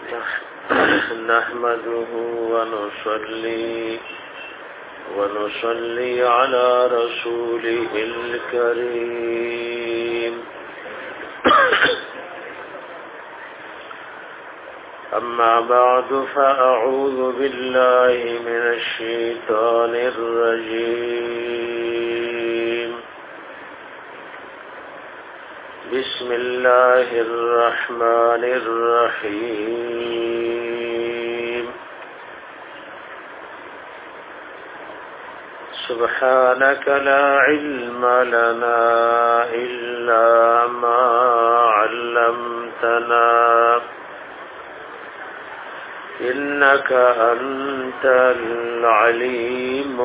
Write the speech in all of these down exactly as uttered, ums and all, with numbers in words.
نحمده ونصلي ونصلي على رسوله الكريم أما بعد فأعوذ بالله من الشيطان الرجيم بسم الله الرحمن الرحيم سبحانك لا علم لنا إلا ما علمتنا إنك أنت العليم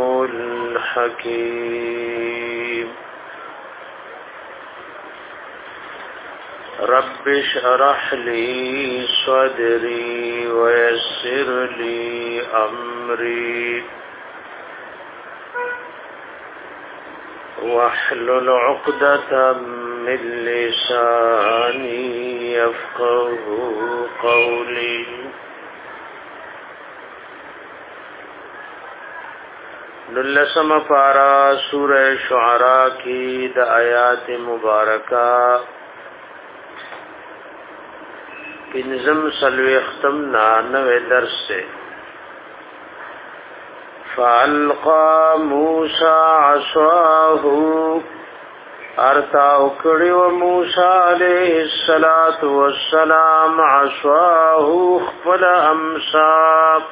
الحكيم رب اشرح لي صدري ويسر لي أمري واحلل عقدة من لساني يفقه قولي نلسم پارا سورہ شعراء کی د آیات مبارکہ پنزم سلوی اختم نانوے درس سے فَأَلْقَى مُوسَى عَصَاهُ ارتا اکڑی و موسیٰ علیہ السلام عصاهُ خفل امساب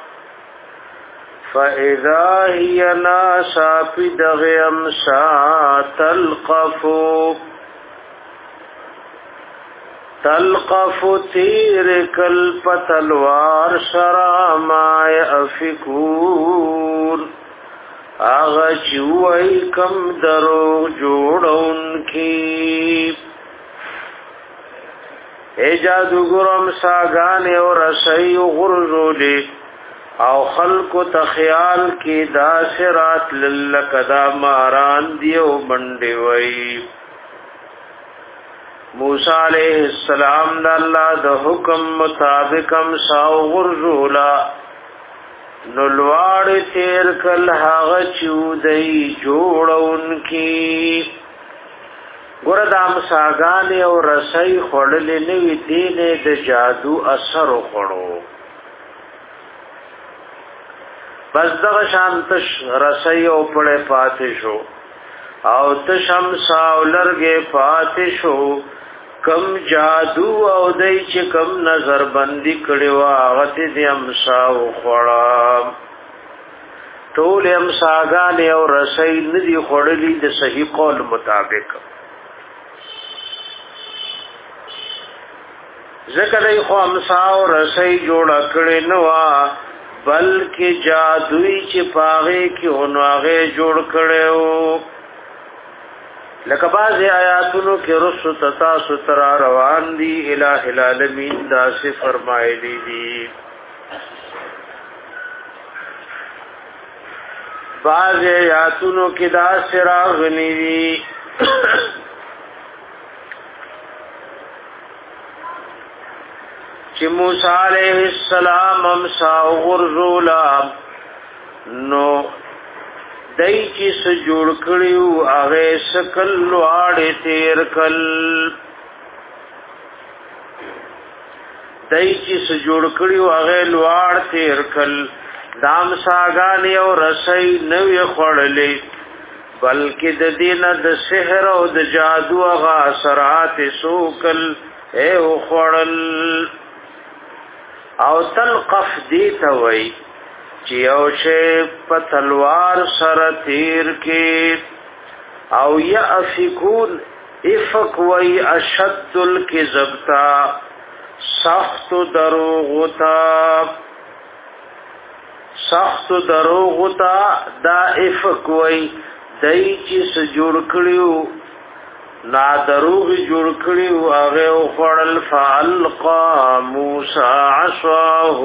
فَإِذَا هِيَ نَاسَا پِدَغِ امسا تَلْقَفُ تلقف تیر کل پتلوار سرا ما یافکون آغا چوئی کم درو جوڑون کی اے جادوگرم ساگانے اور رسئی غرزولی او خلق تخیال کی دا سرات للکدا ماران دیو بندی وئی موسیٰ علیہ السلام دا اللہ دا حکم مطابقم ساو غرزولا نلوار تیر کل حاغ چودئی جوڑا ان کی گردام ساگانی و رسائی خوڑلی نوی دین دا جادو اثر خوڑو بس دغشان تش رسائی او پڑے پاتشو او تشم ساو لرگے پاتشو کم جادو او دای چې کم نظر بندي کړي وا غته دې امساو خړا ټول امساګان او رسای ندي خړلې د صحیح قول مطابق ذکر ای خو امساو رسای جوړ کړي نو بلکې جادوی چې پاغه کې اونواغه جوړ کړي لکه بعض آیاتونو کې رسو تتا سترا روان دي الہ العالمین دا سے فرمایلی دي بعض آیاتونو کې دا سرا غنی دي چې موسی علیہ السلام هم ساو غرزولا نو دای چې س جوړ کړیو هغه شکل واړې تیر کل دای چې س جوړ کړیو هغه لواړ تیر کل دام ساګانی او رسۍ نوې خړلې بلکې د دینه د سحر او د جادو هغه اثرات سوکل اے خړل او تلقف دی ته وای چې او شی په تلوار سره تیر کې او یافکون افک وی اشد الکذبتا سخت دروغتا سخت دروغتا دا افک وی دای چې سجور کړیو نا دروغ جوړ کړیو هغه خړل فالقا موسی عصاه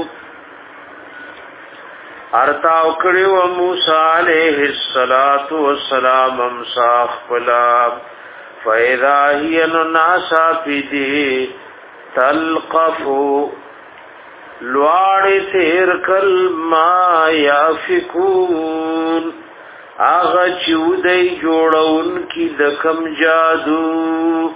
ارتا وکړي و موسی عليه السلام امساخ فلا فاذا هي الناس في تلقف لواړ تیر کل ما یافکون آغا چودای جوړون کی د کم جادو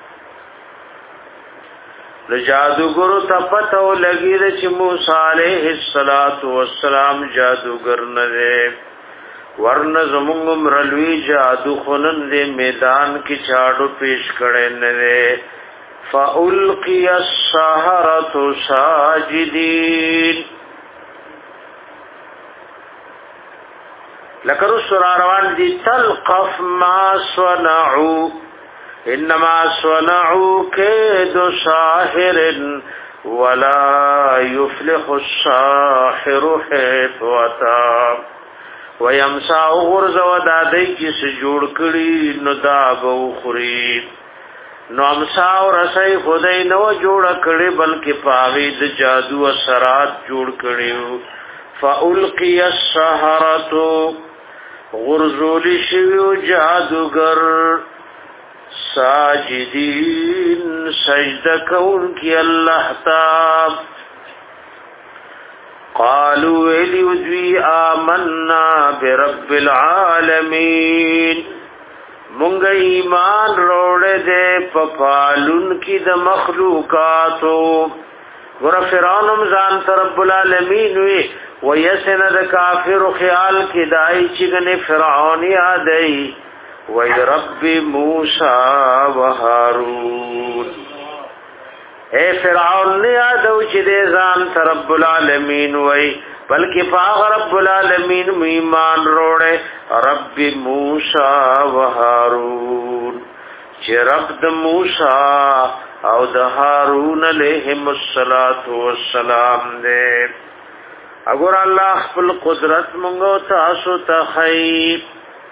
د جادوګرو ته پته ولګی چې موسی علیه السلام جادوګر نه دی ورنه زمونږ مرلوی جادو خونن دې میدان کې چاړو پیش کړي نه دی فالقی السحرة ساجدین لکر سراروان دی تلقف ما صنعوا انما صنعوا كيد ساحر ولا يفلح الساحر حيث اتى ويمسع غرز ودادی کس جوړ کړي نو دا بو خوري نو امسا رسای خدای نو جوړ کړي بلکې پاوی د جادو اثرات جوړ کړي فالقي السحرة غرزول شیو جادوگر ساجدین سجدہ کون کی اللہ تاب قالوا الیدوی آمنا برب العالمین منگ ایمان روڑے دے پپالن کی د مخلوقاتو ور فرعون ځان ته رب العالمین وی ویسن د کافر خیال کی دای چگن فرعون یادای وی رب موسی و هارون اے فرعون نے یادو چې دې ځان ته رب العالمین وی بلکې پاغ رب العالمین ایمان روړې رب موسی و هارون چې رب د موسی او د هارون علیهم السلام دې اگر الله خپل قدرت مونږ تاسو ته خیر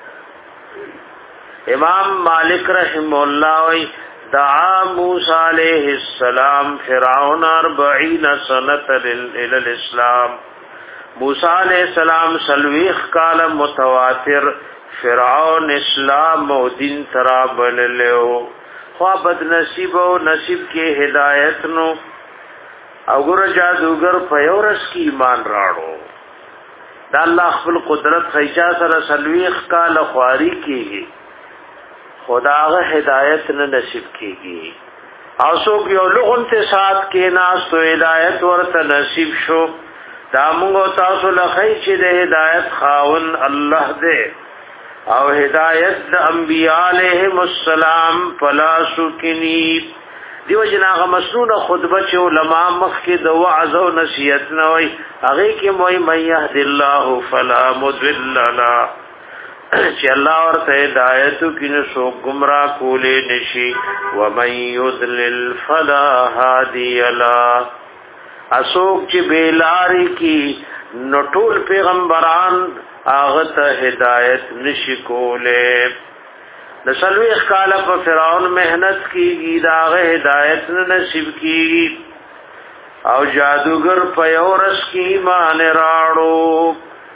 امام مالک رحم الله وی دعا موسی علیہ السلام فرعون اربعین سنت الى الاسلام موسی علیہ السلام سلویخ کال متواتر فرعون اسلام او دین ترا بللو خوا بد نصیب او نصیب کې ہدایت نو اگر جادوگر پیورس کی ایمان راړو دا الله خپل قدرت خیچا سره سلویخ کال خواری کیږي خداغه هدایت نه نصیب کیږي او څوک یو لغون ته سات کې ناس تو هدایت ورته نصیب شو دا موږ تاسو له خی چې د هدایت خاون الله دې او هدایت د انبیاء علیهم السلام پلاسو کینی دیو جناغه مسنون خطبه چې علما مخ کې د وعظ او نصیحت نه وای هغه کې موي من يهد الله فلا مضل له چې الله ورته هدایت کینو سو گمراه کولې نشي و من يضلل فلا هادي له اسوک چې بیلاری کی نټول پیغمبران هغه ته هدایت نشي کوله د سلوي خاله په فرعون مهنت کیږي داغه هدایت نه نصیب کیږي او جادوگر په اورس کی مان راړو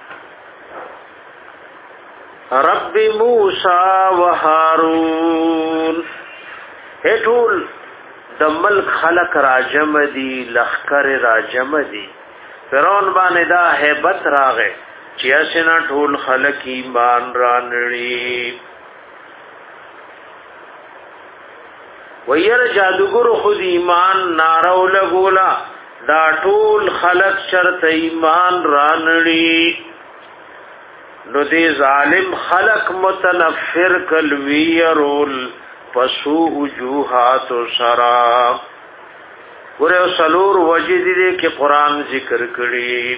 رب موسی و هارون هټول د ملک خلق راجم دي لخر راجم دي فرعون باندې دا hebat راغې چې اسنه ټول خلق ایمان رانړي وير جادوګر خود ایمان نارو لګولا دا ټول خلق شرط ایمان رانړي نو دی ظالم خلق متنفر کلویرول پسو وجوهات سرا ګره سلور وجد دې کې قران ذکر کړي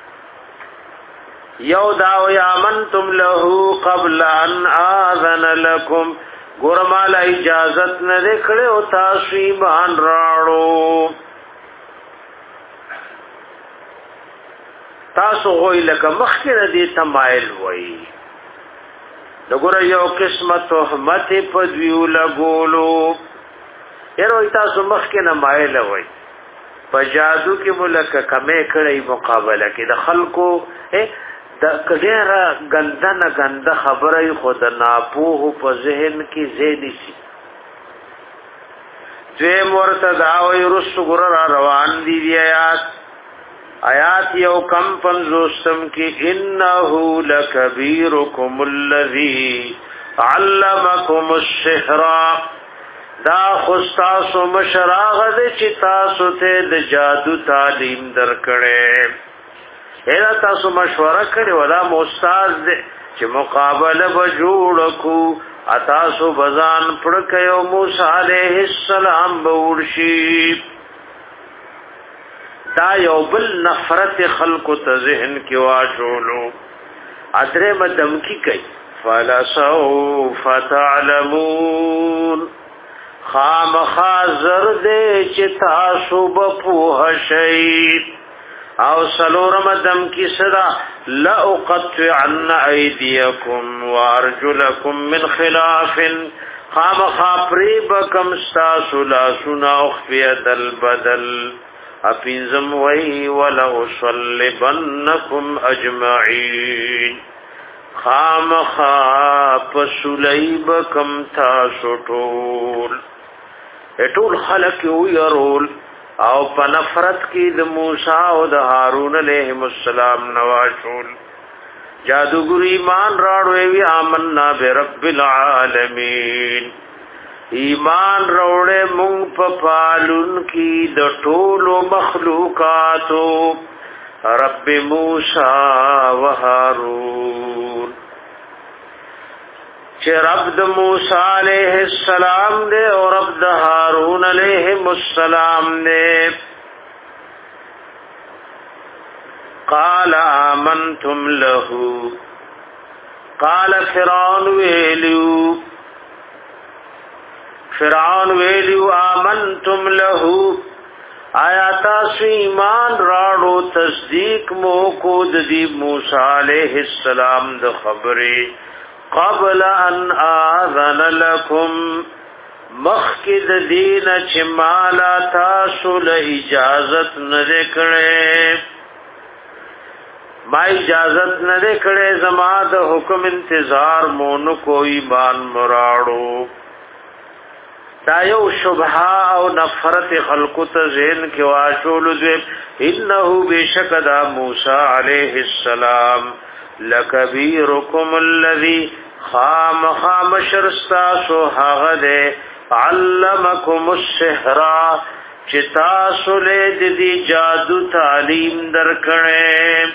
یو داو یا منتم له قبل ان اذن لكم ګور مال اجازت نه کړو او تاسو ایمان راړو تاسو غوی لکه مخکره دې تمایل وای دغه یو قسمه تهمت په دیو لګولو یره تاسو مخکره مایل وای په جادو کې ملک کمه کړی مقابله کې د خلکو د کډیره غندنه غنده خبره خود نه پوه په ذهن کې زیدي شي دوی مرتدا وای رسو ګر روان دي بیات آیات یو کم پنځوستم کې انه لکبیرکم الذی علمکم السحر دا خستاسو مشراغ دې چې تاسو ته د جادو تعلیم درکړې اېدا تاسو مشوره کړې ولا استاد دې چې مقابله به جوړ کو اتاسو بزان پړ کيو موسی عليه السلام بورشي دا یو بل نفرت خلق ته ذهن کې واچولو ادره مدم کی کوي فلسوف تعلمون خامخا زرد چې تاسو به پوه شئ او سلورم دم کی صدا لأقطعن ایدیکم وارجلکم من خلاف خامخا پریبکم ستاسو لاسونا اخفید البدل اپینزم وی ولأصلبنکم اجمعین خامخا پسلیبکم تاسو ټول اټول خلق یو يرول او په نفرت کې د موسی او د هارون علیهم السلام نواشول جادوګر ایمان راړو وی آمنا برب العالمین ایمان راوړې مونږ په پالون کې د ټولو مخلوقاتو رب موسی و هارون چې رب د موسی علیہ السلام دے اور رب د هارون علیہ السلام دے قال آمنتم له قال فرعون ویلو فرعون ویلو آمنتم له آیا تاسو ایمان راړو تصدیق مو کو د دې موسی علیہ السلام د خبره قبل ان آذن لكم مخکد دین چې مالا تاسو له اجازت نه کړې ما اجازت نه کړې زما د حکم انتظار مون کوئی مان مراړو دا یو شبهه او نفرت خلق ته ذهن کې واچول دې انه بشکدا موسی علیہ السلام لکبیرکم الذی خام خام شرستا سو هغه دې علمکم السحر چې تاسو له دې جادو تعلیم درکړې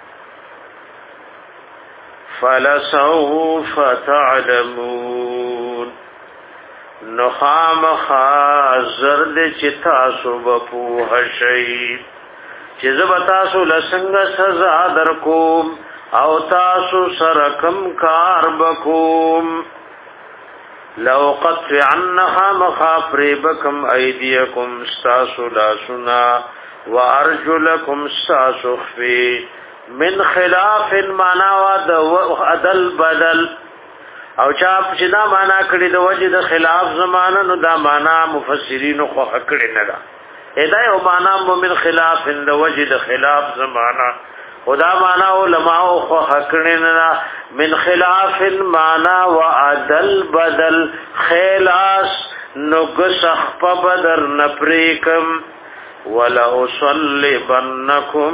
فلسوف تعلمون نو خام خازر دې چې تاسو به پوه شئ چې زه تاسو لسنګ سزا درکوم او تاسو سرکم کار بکوم لو قطعنها مخافربکم ایدیکم استاسو لاسنا وارجلکم استاسو خفی من خلاف معنا و عدل بدل او چاپ چې دا معنا کړی د وجه د خلاف زمانه نو دا معنا مفسرین خو کړی نه دا هدايه او معنا من خلاف د وجه د خلاف زمانه خدا معنا علماء خو حقننا من خلاف المعنى وعدل بدل خلاص نغسخ په بدر نپریکم ولا اصلبنکم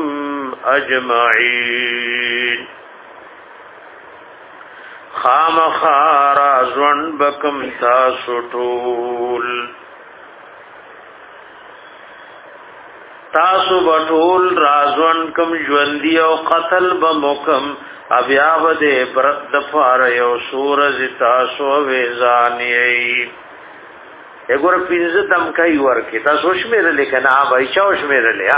اجمعین خامخارا ځوان بکم تاسو ټول تاسو بټول رازون کم ژوندۍ او قتل بمکم بیا بده برت دفار یو سورز تاسو وېزانی اګور پینځه دم کوي ورکه تاسو شمیره لیکنه آبای چا شمیره لیا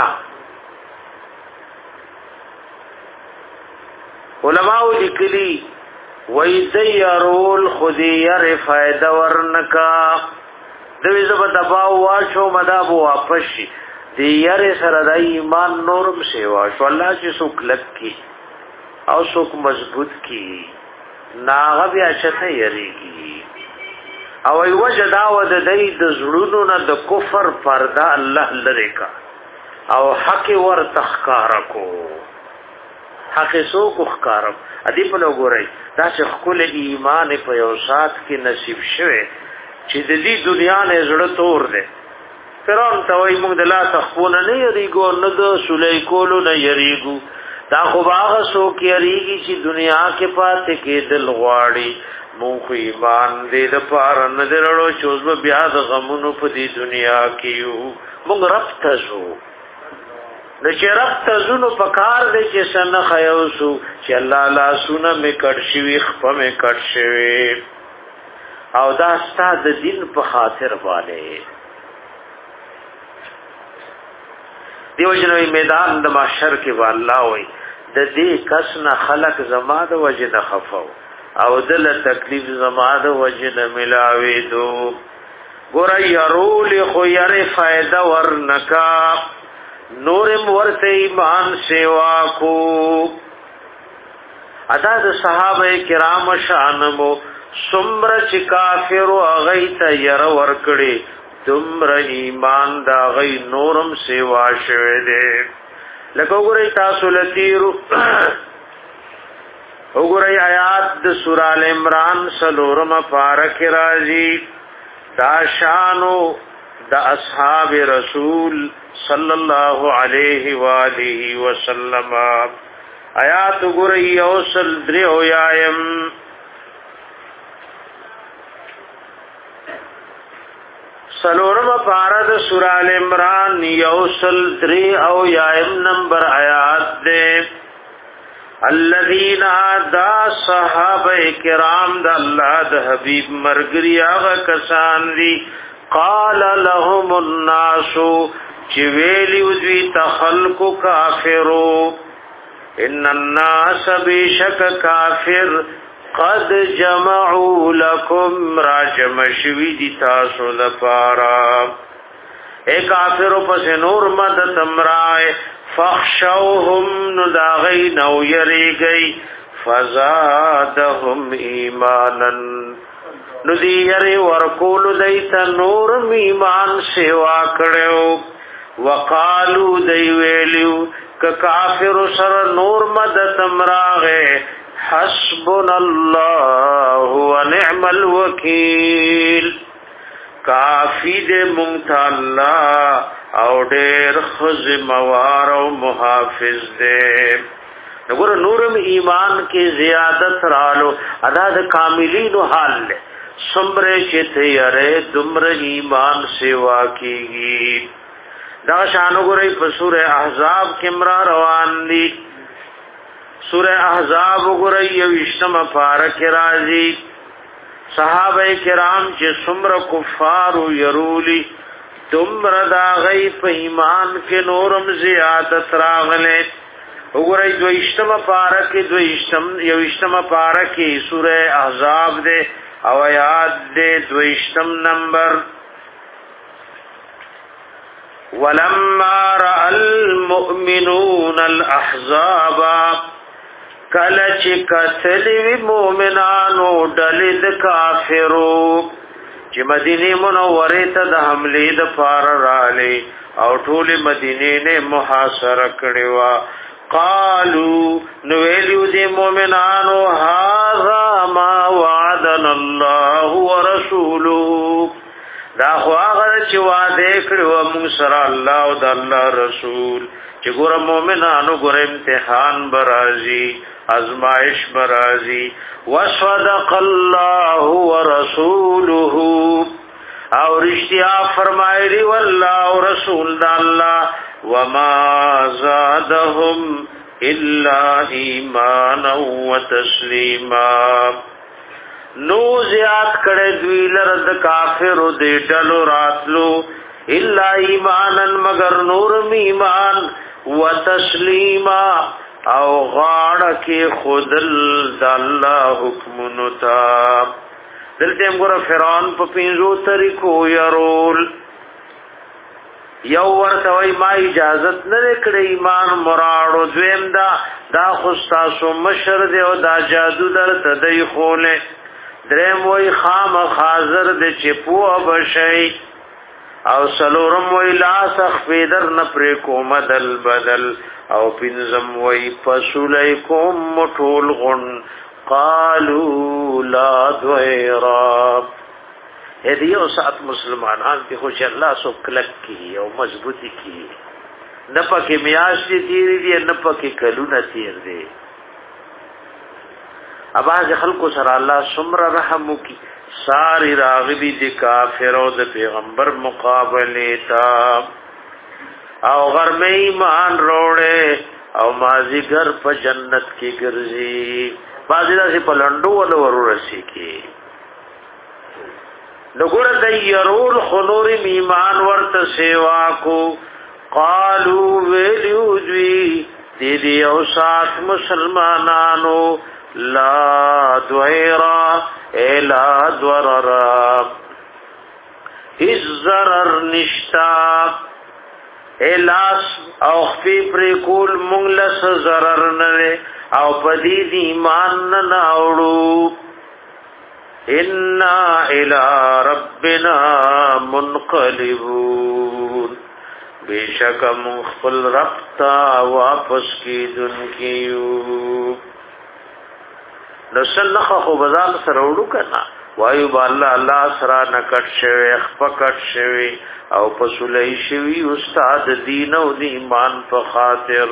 علماء لیکلی وَيَذَيَّرُوا الْخُدِيَرِ فَائِدَ وَرْنَكَا دوی زبا دباو واشو مدابو واپشی دی یاری سره د ایمان نورم سیوا شو الله چې څوک لک کی او څوک مضبوط کی ناغه بیا چته یریږي او ای وجدا ود دای د زړونو نه د کفر پردا الله لری کا او حق ور تخکار کو حق سو کو خکارم ادی په لګورای دا چې خپل ایمان په یو سات کې نصیب شوه چې د دې دنیا نه زړه تور ده فرعون ته وای موږ د لا تخفون نه یریګو نه د سولې کولو نه یریګو دا خو باغ سو کې یریږي چې دنیا کې پاتې کې دل غواړي مونږ ایمان دې د پار نه درړو چې بیا د غمونو په دې دنیا کې یو مونږ رب ته شو د چې رب ته زونو پکار دې چې سن خیوسو چې الله لا سونه می کټ شوی خپه می کټ شوی او دا ستاد دین په خاطر والے دیو جنوی میدان د محشر کې والله وي د دې کس نه خلق زما د وجه نه خفو او دل تکلیف زما د وجه نه ملاوي دو ګور يرول خو يره فائدہ ورنکا نورم ورته ایمان سیوا کو ادا د صحابه کرام شانمو سمر چې کافر او غیت ير ورکړي دمر ایمان دا غي نورم سیوا شوه دې لکه وګورئ تاسو لتیرو وګورئ آیات د سورہ ال عمران سلورم پارک راځي دا شانو د اصحاب رسول صلی الله علیه و آله وسلم آیات وګورئ اوسل دریو یایم سلورم پارد سورہ ال عمران یوسل دری او یایم نمبر آیات دے الذین دا صحابہ کرام دا اللہ دا حبیب مرگری آغا کسان دی قال لهم الناس چویلی ودوی تخلق کافرو ان الناس بیشک کافر قد جمعوا لكم راجم شوی دی تاسو لپارا اے کافرو پس نور مدد امرائے فخشوهم نداغی نو یری گئی فزادهم ایمانا ندی یری ورکول دیتا نورم ایمان سیوا کڑیو وقالو دی ویلیو که کافر سر نور مدد امراغے حسبنا الله ونعم الوکیل کافی دے مونږ الله او ډېر خزموار او محافظ دے وګوره نورم ایمان کې زیادت رالو ادا د کاملینو حال له سمره چې تیارې دمر ایمان سیوا کیږي دا شان وګورئ په سورہ احزاب کې مرا روان دي سورہ احزاب وګورئ یو اشتم پارک راځي صحابه کرام چې څومره کفار يرولی تمر دا غي په ایمان کې نورم زیادت راغله وګورئ دو اشتم پارک دو اشتم یو اشتم پارک سورہ احزاب دے او آیات دے دو اشتم نمبر ولما رأى المؤمنون الاحزاب کله چې کتلوی مومنانو ډلې د کافرو چې مدینه منوره ته د حمله د فار رااله او ټول مدینه نه محاصره کړي وا قالو نو ویلو دي مومنانو هاذا ما وعدنا الله ورسوله دا خو هغه چې وعده کړو موږ سره الله او د الله رسول چې ګور مومنانو ګور امتحان برازي ازمائش برازي وصدق الله ورسوله او رشتیا فرمایلی والله او رسول د الله وما زادهم الا ایمانا وتسلیما نو زیاد کړه دوی لرد کافر دې ډلو راتلو الا ایمانا مگر نور ایمان وتسلیما او غاړه کې خودل د الله حکم نتا دلته موږ فرعون په پینځو طریقو يرول یو ورته وای ما اجازت نه کړې ایمان مراړو دویم دا دا خو تاسو مشر دی او دا جادو در تدای خوله دریم وای خام حاضر د چپو بشي او سلورم وی لاس اخفیدر نپری کوم دل بدل او پنزم وی پسولی کوم مطول غن قالو لا دویرا هدی او سات مسلمانان په خوش الله سو کلک کی او مضبوطی کی نه پکې میاش دي تیر دي نه پکې کلونه تیر دي اباز خلکو سره الله سمر رحم کی ساری راغبی دی کافر او د پیغمبر مقابله تا او غر میں ایمان روڑے او مازیگر په جنت کی ګرځي بازی دا سی پلندو ولو ورورسی کی نګور د يرول خنور ایمان ورت سیوا کو قالو ویلو دوی دی دی او سات مسلمانانو لا دویرا الا ضرر از ضرر نشتا الاس او خفی پر کول مونگلس ضرر نوے او پدید ایمان نناوڑو انا الى ربنا منقلبون بیشک مخفل ربتا واپس کی دن کیو نسل نخا خو بزال سروڑو کنا وایو با اللہ اللہ سرا نکٹ شوی اخپکٹ شوی او پسولی شوی استاد دین او دی ایمان پا خاطر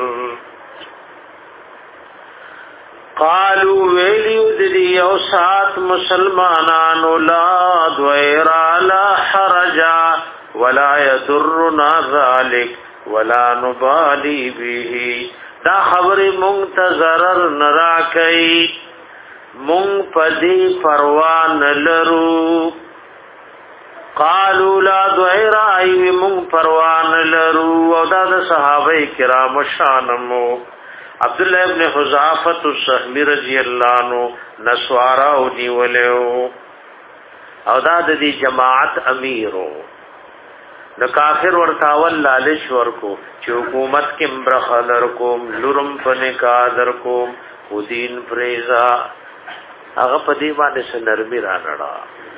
قالو ویلیو دی او سات مسلمانانو لا دویرا لا حرجا ولا یدرنا ذالک ولا نبالی بیہی دا خبر منتظرر نراکی مون پدی پروان لرو قالو لا دویرا ایوی مون پروان لرو او دا دا صحابه کرام شانمو عبداللہ ابن حضافت السحمی رضی اللہ عنہ نسوارا او نیولیو او دا دا دی جماعت امیرو نو کافر ورتاول لالش ورکو چی حکومت کم برخدر کوم لرم پنکا در کوم خودین پریزا هغه په دی باندې سنرمي را نړا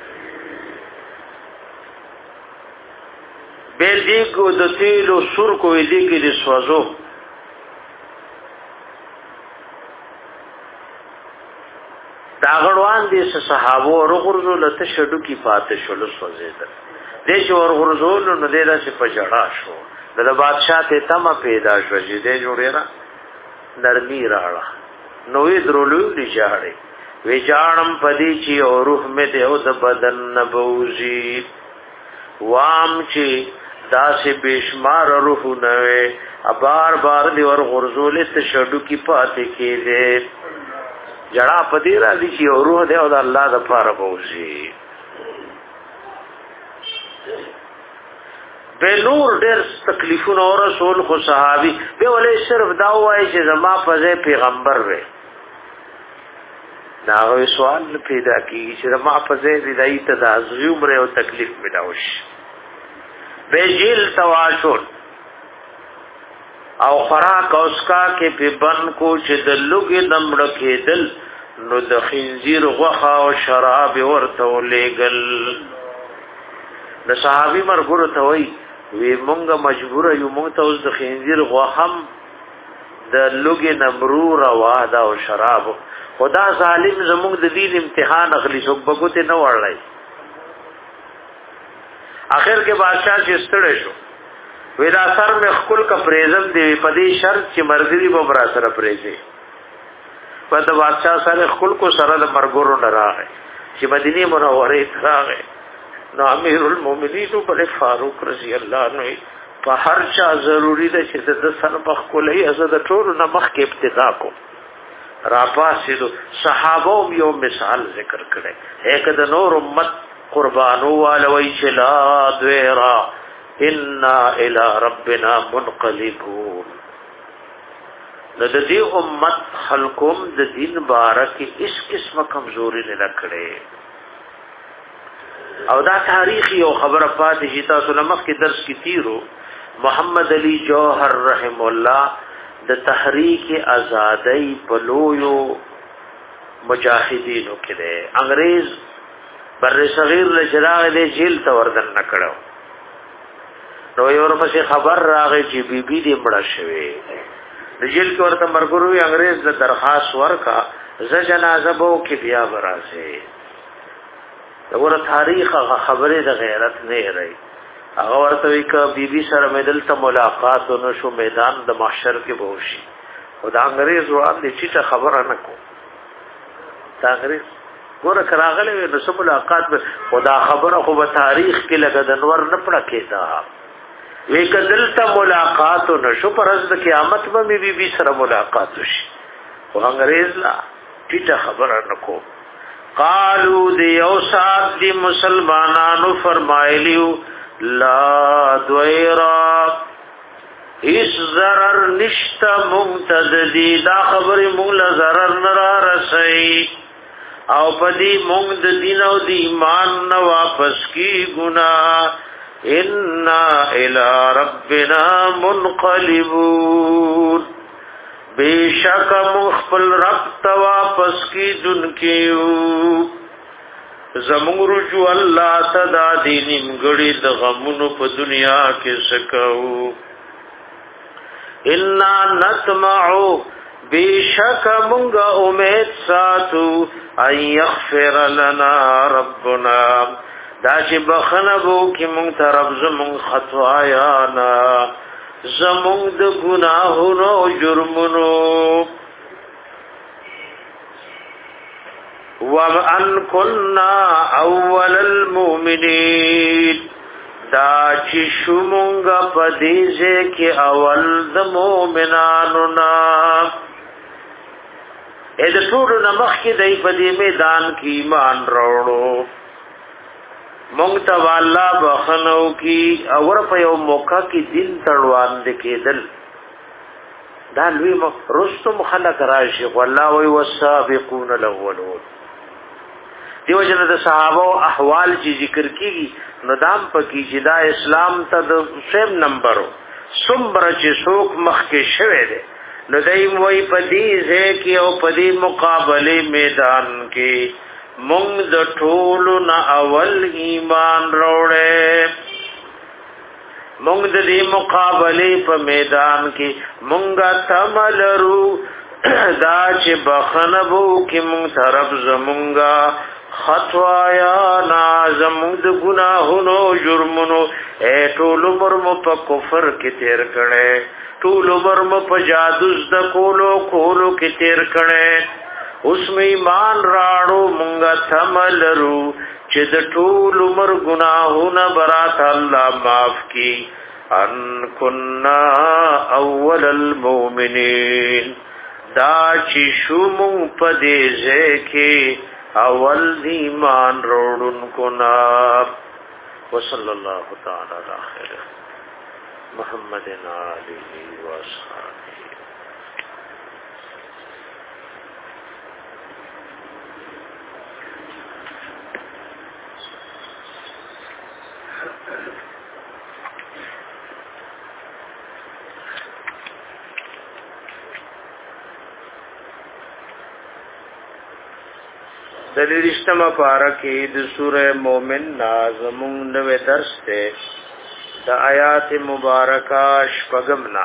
بیل دی کو د تیلو سر کو دی کې د سوازو دا غړوان دي صحابه ورغورزو لته شډو کې پاتې شول سوځیدل دې چې ورغورزول نو دې راشي په جړا شو د بادشاہ ته تم پیدا شو چې دې جوړه را نرمي راړه نوې درولو لږه ویجانم پدی چی او روح میں دے او د بدن نبوزی وام چی دا سے بیشمار روح نوے بار بار دی ور غرزولت شډو کی پاتے کی دے جڑا پدی را دی چی او روح دے او د الله د پاره بوزی بے نور ډیر تکلیفونه او رسول خو صحابی به ولې صرف دا وای چې زما په پیغمبر وې ناغوی سوال پیدا کی چې ما په ځای دی دای ته د ازیوم ر او تکلیف ملاوش به جیل تواشل او خوراک اوسکا کې په بن کو چې د لوګي نمړ کېدل نو د خنزیر غوخه او شراب ورته ولېګل د صحابي مرګور ته وای وی مونږه مجبور یو مونږ ته اوس د خنزیر غوخم د لوګي نمرو روا دا او شراب خدا ظالم زموږ د دین امتحان اخلي څوک بګوته نه وړلای اخر کې بادشاہ چې ستړی شو ویدا سر میں خپل کا پریزم دی په دې شرط چې مرګري به برا سره پریزي په د بادشاہ سره خپل کو سره د مرګورو نه راغی چې مدینه منوره ته راغی نو امیر المؤمنین پر فاروق رضی الله عنه په هر چا ضروری ده چې د سر په خپلې حضرت ټول نه مخ کې ابتدا کو راپاسیدو صحابو یو مثال ذکر کړي ایک د نور امت قربانو والوی چلا دویرا انا الى ربنا منقلبون د دې امت خلقوم د دین بارک اس قسم کمزوري نه لکړي او دا تاریخي او خبره پاتې چې تاسو لمخ کې درس کې تیرو محمد علی جوهر رحم الله د تحریک آزادی پلویو مجاهدینو کې ده انګريز بر صغیر له چراغ دې جیل ته وردن نکړو نو یو ورپسې خبر راغی چې بیبي دې مړه شوه د جیل کې ورته مرګروي انګريز د درخواست ورکا ز جنازه بو کې بیا براسه وګوره تاریخ خبره د غیرت نه رہی هغه ورته وی ک بی بی سره مدل ته ملاقات ونشو میدان د محشر کې بوشي خدا انګريز روان دي چې خبره نه کو دا انګريز ګوره کراغله نو سم ملاقات خدا خبره خو په تاریخ کې لګد انور نه پړه کېدا وی کدل ته ملاقات ونشو پر ورځ د قیامت به بی بی سره ملاقات وشي خو انګريز لا چې خبره نه کو قالو دی او صاحب دی مسلمانانو فرمایلیو لا دویرا اس ضرر نشتا ممتددی دا خبر مونږ ضرر نرا رسئی او پدی مونږ د دین او د ایمان نه واپس کی گناہ انا الی ربنا منقلبون بیشک مخبل رب تا واپس کی دن کیو زمون رجو اللہ تدا دینیم گڑی دغمونو پا دنیا کے سکو انا نتمعو بیشک منگا امید ساتو ان یغفر لنا ربنا دا چی بخنبو کی منگ ترب زمون خطوایانا زمون د گناہونو جرمونو وَأَنْ كُنَّا أَوَّلَ الْمُؤْمِنِينَ دا چې شومونګه پدیزه کې اول د مؤمنانو نا اې د ټول نمخ کې دای په دې میدان کې ایمان وروړو مونږ ته والله بخنو کی اور په یو موقع کې دین تړوان د کېدل دا لوی رستم خلق راشي والله وی والسابقون الاولون دیو جن د صحابه او احوال چې ذکر کیږي نو دام پکې چې دا اسلام ته د سیم نمبرو څومره چې څوک مخ کې شوه دي نو دایم وی پدې ځکه او پدې مقابله میدان کې مونږ د ټولو نه اول ایمان وروړې مونږ د دې مقابله په میدان کې مونږه تملرو دا چې بخنبو کې مونږ طرف زمونږه خطوایا نازمون د گناہونو جرمونو اے ټول عمر مو په کفر کې تیر کړي ټول عمر مو په جادو د کولو کولو کې تیر کړي اوس می ایمان راړو مونږه تملرو چې د ټول عمر گناہونه برات الله معاف کی ان كنا اول المؤمنین دا چې شوم په دې ځکه اول ایمان روڑن کنا وصلی اللہ تعالی علی خیر محمد آلہ و اصحابہ دلیرشتمہ پارکی د سورہ مومن نازمون نوے درس تے دا آیات مبارکہ شپگمنا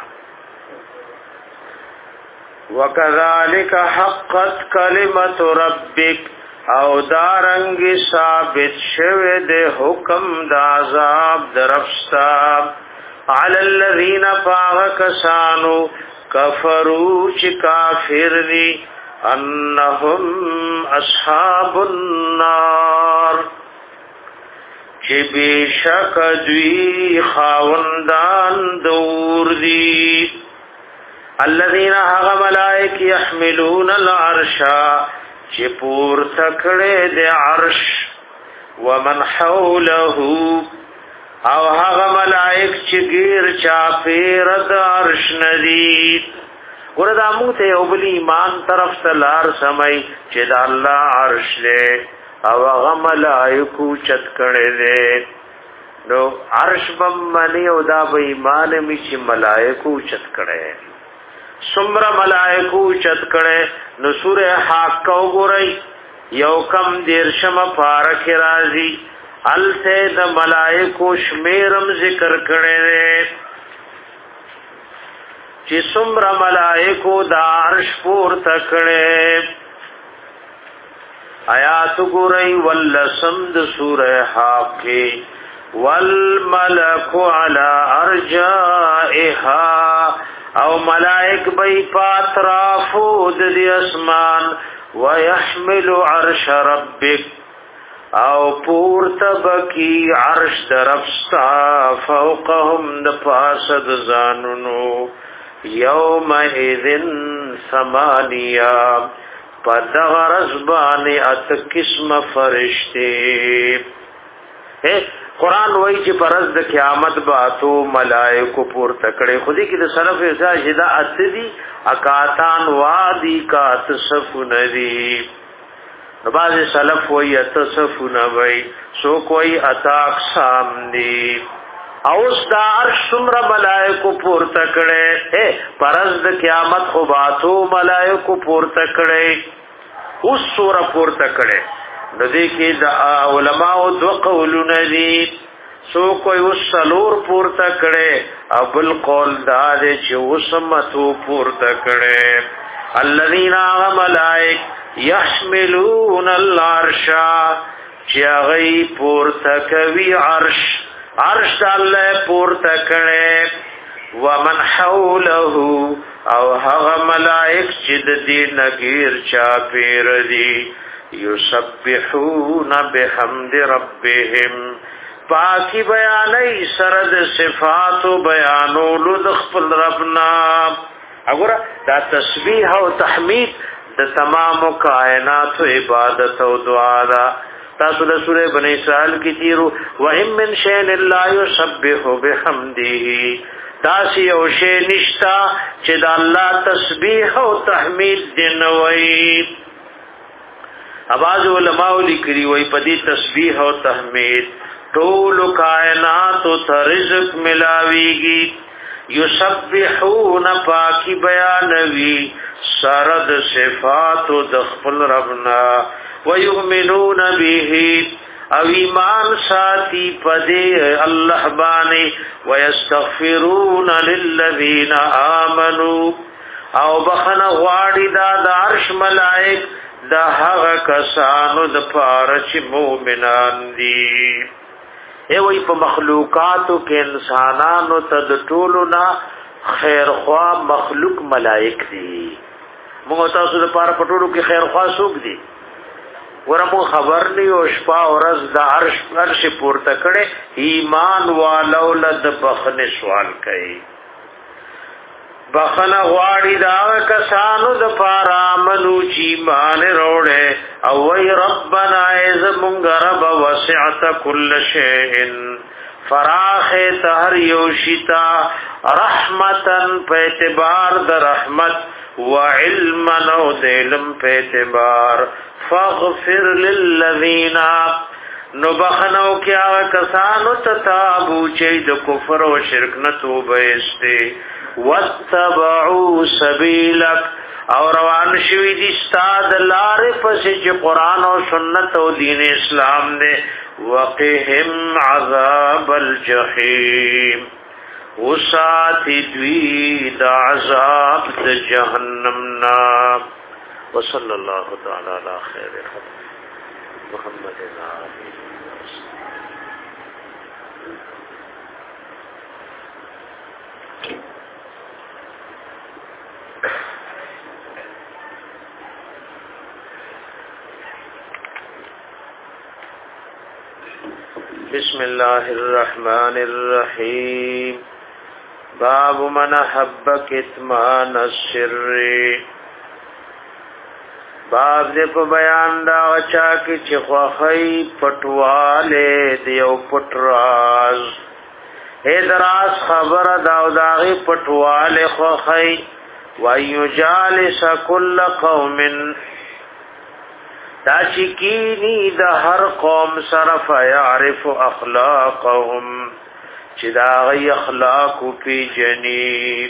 وَكَذَلِكَ حَقَّتْ كَلِمَةُ رَبِّكَ او دارنگ ثابت شوه دے حکم دا عذاب درفستا عَلَى الَّذِينَ پاغکسانو کفرو چی کافر دی انہم اصحاب النار چی بیشک دوی خاوندان دور دی الذین حق ملائک یحملون العرشا چی پور تکڑے دے عرش ومن حوله او حق ملائک چی گیر چاپیر دا عرش ندید وردا موږ ته یو بل ایمان طرف ته لار سمای چې د الله عرش له او هغه ملائکو چت کړي دي نو عرش بمنی او دا به ایمان می چې ملائکو چت کړي سمره ملائکو چت کړي نو سوره حق وګورئ یو کم دیرشم پارک راځي الته د ملائکو شمیرم ذکر کړي دي چې څومره ملائکو د عرش پور تکړه آیات ګورئ ولسم د سوره حاقه والملك على ارجائها او ملائک بی پاترافو د اسمان ويحمل عرش ربک او پورتبکی عرش درفستا فوقهم د پاسد زانونو یومئذن ثمانیہ پدغ رزبانی ات قسم فرشتے قرآن وای چې پرز د قیامت باتو ملائکو پور تکړه خودی کې د سلف زاجدا اتدی اکاتان وادی کات صفندی بعض سلف وای اتصفنوی سو کوئی اتاق سامنی اوس دا عرش سمر ملائکو پور تکړه پرز د قیامت خو باتو ملائکو پور تکړه اوس سور پور تکړه ندی کې د علماء دو قولونه دي سو کوئی وسلور پورته کړي او بل قول دا دی چې وسمتو پورته کړي الذين ملائک يحملون العرش چې غي پورته کوي عرش عرش الله پورته کړي ومن حوله او هغه ملائک چې د دې نګیر چا پیر دي یسبحون بحمد ربهم پاکی بیانی سرد صفات و بیانولو دخپل ربنا اگورا دا تسبیح و تحمید دا تمام کائنات و عبادت و دعا دا تاسو دا سورہ بنی اسرائیل کی تیرو وَإِن مِّن شَيْءٍ إِلَّا يُسَبِّحُ بِحَمْدِهِ داسی او شی نشتا چې دا الله تسبیح او تحمید دینوي اباظ علماء لکری وی پدی تسبیح و تحمید طول کائنات و رزق ملاویگی یسبحون پاکی بیانوی سرد صفات و دخپل ربنا ویؤمنون بیہی او ایمان ساتی پدی اللہ بانی ویستغفرون للذین آمنوا او بخن غواڑی دا دا عرش ملائک دا هغه کسانو د پاره چې مؤمنان دي ای وای په مخلوقاتو کې انسانانو ته د ټولو نه خیر خوا مخلوق ملائک دي موږ تاسو د پاره په ټولو کې خیر خوا څوک دي ورمو خبر نه او شپه او ورځ د عرش عرش پورته کړي ایمان والو لد بخنه سوال کوي بخنه غواړي دا کسانو د پارا منو چی مان روړې او وی ربنا از مونږ رب وسعت كل شيء فراخ تهر یوشتا رحمتن په اعتبار د رحمت و علما او د علم په اعتبار فاغفر للذین نو بخنو کیا کسانو تتابو چې د کفر او شرک نه توبه استه واتبعوا سبیلک او روان شوی دي استاد لارې پسې چې قران او سنت او دین اسلام دې وقهم عذاب الجحیم وسات دوی د عذاب د جهنم نا وصلی الله تعالی علی خیر محمد علیہ بسم الله الرحمن الرحیم باب من حب کتمان السر باب دې په بیان دا چا کې چې خوخی پټواله دیو پټراز اے دراز خبر دا او داغي پټواله خوخی وَيُجَالِسَ كُلَّ قَوْمٍ دا چکینی دا هر قوم صرف یعرف اخلاقهم چی دا غی اخلاق پی جنیب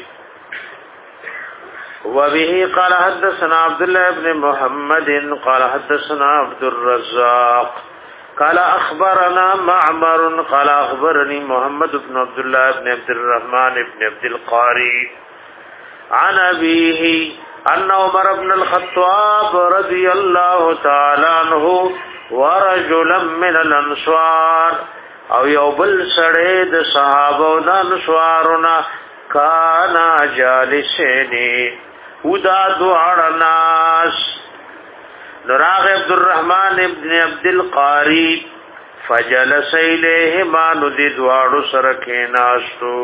وبه قال حدثنا عبد الله بن محمد قال حدثنا عبد الرزاق قال اخبرنا معمر قال اخبرني محمد بن عبد الله بن عبد الرحمن بن عبد القاري عن ابيه ان عمر بن الخطاب رضی الله تعالی عنہ ورجلا من الانصار او یو بل سړی د صحابه او د انصارنا کانا جالسینی ودا دوار ناس نراغ عبد الرحمن ابن عبد القاری فجلس الیهما ندی دوار سرکیناستو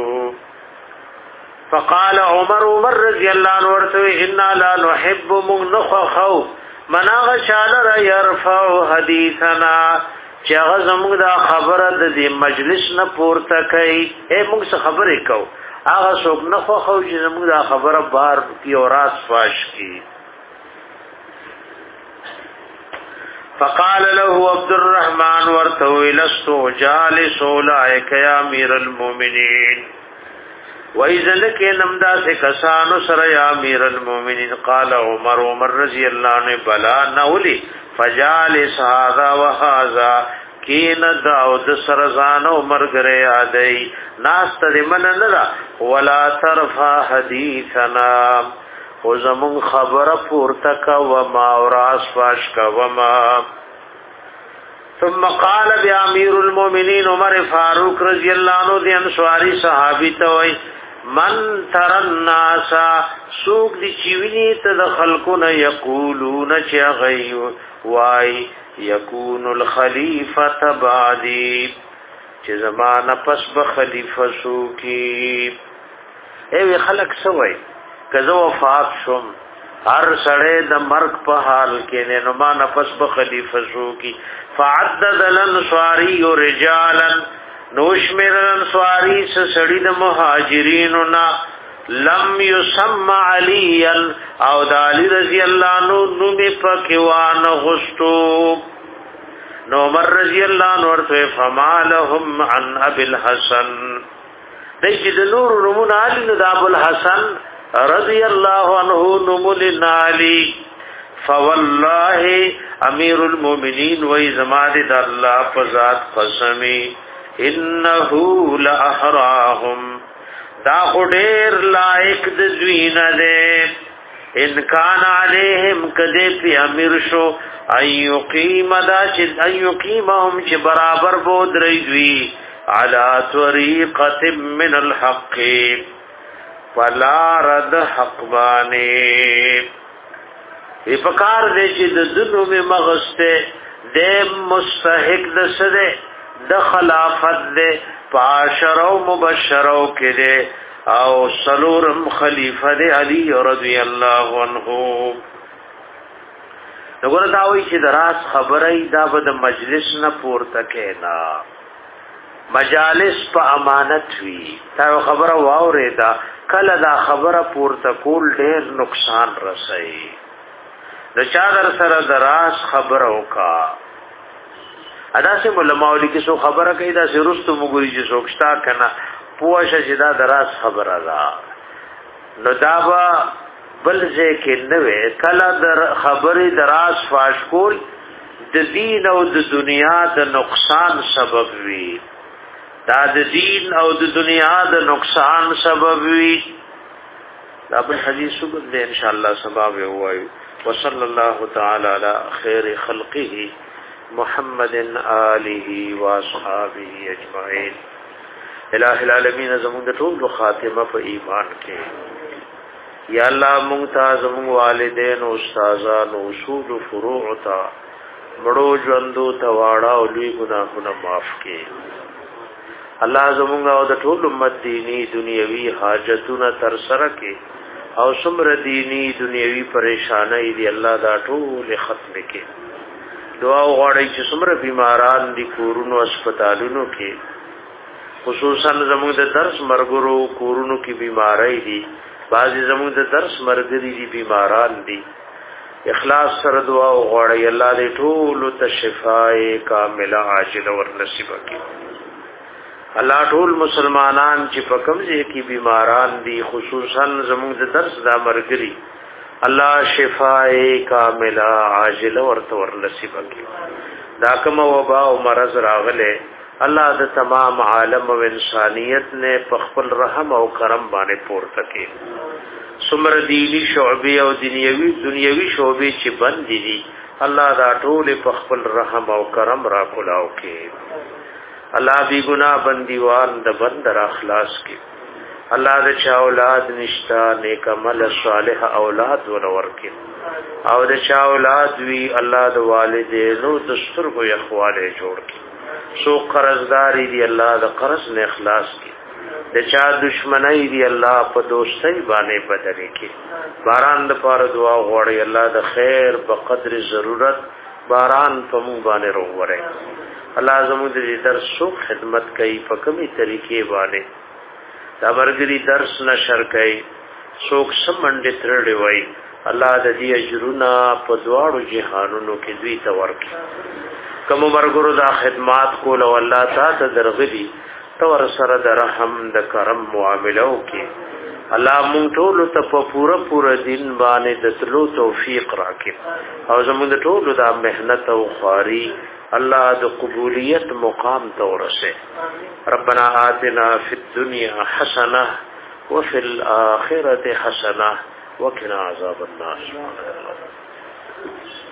فقال عمر عمر رضی اللہ عنہ ورتوی انا لا نحب مغنخخو مناغ شالر یرفع حدیثنا چاغ زموږ دا خبره د دې مجلس نه پورته کوي اے موږ څه خبرې کو هغه څوک نه خو خو چې زموږ دا خبره بار کی او راز فاش کی فقال له عبد الرحمن ورتوی لست جالس اولئک یا امیر المؤمنین وَإِذَا نَمْدَا سِكَسَانُ سَرَ يَا أَمِيرَ الْمُؤْمِنِينَ قَالَ عُمَرُ عُمَرْ رضی اللہ عنہ بلا نولی فَجَالِسْ هَذَا وَهَذَا کین داود سرزان عمر گرے آدئی ناست دی من ندا وَلَا تَرْفَا حَدِيثَنَا وَزَمُنْ خَبَرَ پورتک وَمَا وَرَاسْ فَاشْكَ وَمَا ثم قال بأمير المؤمنين عمر فاروق رضی اللہ عنہ دی انصاری صحابی توئی من تر الناس سوق دی چوینی ته خلقون یقولون چا غي وای یکون الخلیفۃ بعدی چې زمانہ پس به خلیفہ سو کی ای خلق سوئی کزو وفات شم هر سړی د مرګ په حال کې نه نو ما نفس به خلیفہ سو کی فعدد الانصاری رجالا نوشمر الانصاری سړی د مهاجریننا لم يسمى عليا او د علی رضی الله عنه نو می پکوان غستو نو عمر رضی الله عنه ورته فمالهم عن ابي الحسن دای چې د نور نمون علی د ابو الحسن رضی الله عنه نمول علی فوالله امیر المؤمنین و زماد د الله فزاد قسمی انه لاحراهم دا خډیر لایق د دوینه ده ان کان علیہم کده پی امیر شو ایقیم دا چې ایقیمهم چې برابر بود رہی علی طریقه من الحق فلا رد حق بانی ای پکار دے چې د دنو می مغسته د مستحق د سده د خلافت دے پاشرو مبشرو کې دے او سلورم خلیفہ دے علی رضی اللہ عنہ نګور دا وی چې دراس خبرای دا به مجلس نه پورته کینا مجالس په امانت وی تا خبره واورې دا کله دا خبره پورته کول ډیر نقصان رسي د چا در سره دراس خبر وکا ادا سه علماء لیکي سو خبره کوي دا سرستو مګوري چې سوکشتا کنه پوښه چې دا دراس خبره ده نو دا با بل ځکه نو کله در خبره دراس فاش کول د دین او د دنیا د نقصان سبب وي دا د دین او د دنیا د نقصان سبب وي دا په حدیث وګورئ ان شاء الله سبب وایو وصلى الله تعالى على خير خلقه محمد آله واصحابه اجمعين الہ العالمین زمون د ټول خاتمه په ایمان کې یا الله مونږ ته زمون والدین او استادان او اصول فروع ته مړو ژوندو ته واړه او لوی ګناهونه معاف کړي الله زمون او د ټول امت دینی دنیوي حاجتونه تر سره کړي او سمر دینی دنیوی پریشانای دی الله دا ټول ختم کړي دعا وغواړی چې سمر بیماران دي کورونو هسپتالونو کې خصوصا زموږ د درس مرګرو کورونو کې بیماری دي بعضی زموږ د درس مرګري دي بیماران دي اخلاص سره دعا وغواړی الله دې ټول ته شفای کامله عاجله ور نصیب کړي الله ټول مسلمانان چې په کوم ځای کې بیماران دي خصوصا زموږ د درس دا مرګري الله شفای کامله عاجله ورته ور نصیب کړي دا کوم وبا او مرض راغله الله د تمام عالم او انسانیت نے په خپل رحم او کرم باندې پورته کړي سمر دینی شعبی او دنیوی دنیوی شعبی چې بند دي الله دا ټول په خپل رحم او کرم را کولاو کې الله بی ګناه بندیوان د بند را خلاص کې الله د چا اولاد نشتا نیک عمل صالح اولاد ورور کې او د چا اولاد وی الله د والدینو د سترګو یخواله جوړ کې سو قرضداري دی الله د قرض نه اخلاص کې د چا دشمنی دی الله په دوستۍ باندې بدلې کې باران د پاره دعا غوړي الله د خیر په قدر ضرورت باران په مونږ باندې وروړي الله زموږ د درس سو خدمت کوي په کومي طریقې باندې دا ورګري درس نشر کوي څوک سمندې ترړي وای الله د دې اجرونه په دواړو جهانونو کې دوی ته ورکړي کوم ورګرو دا خدمات کول او الله تعالی درغلي تور سره د رحم د کرم معاملو کې الله مونږ ټول ته په پوره پوره دین باندې د تلو توفیق راکړي او زموږ ټول د مهنت او خواري الله د قبولیت مقام ته ورسه ربنا آتنا فی الدنيا حسنه وفي الاخره حسنه وقنا عذاب النار.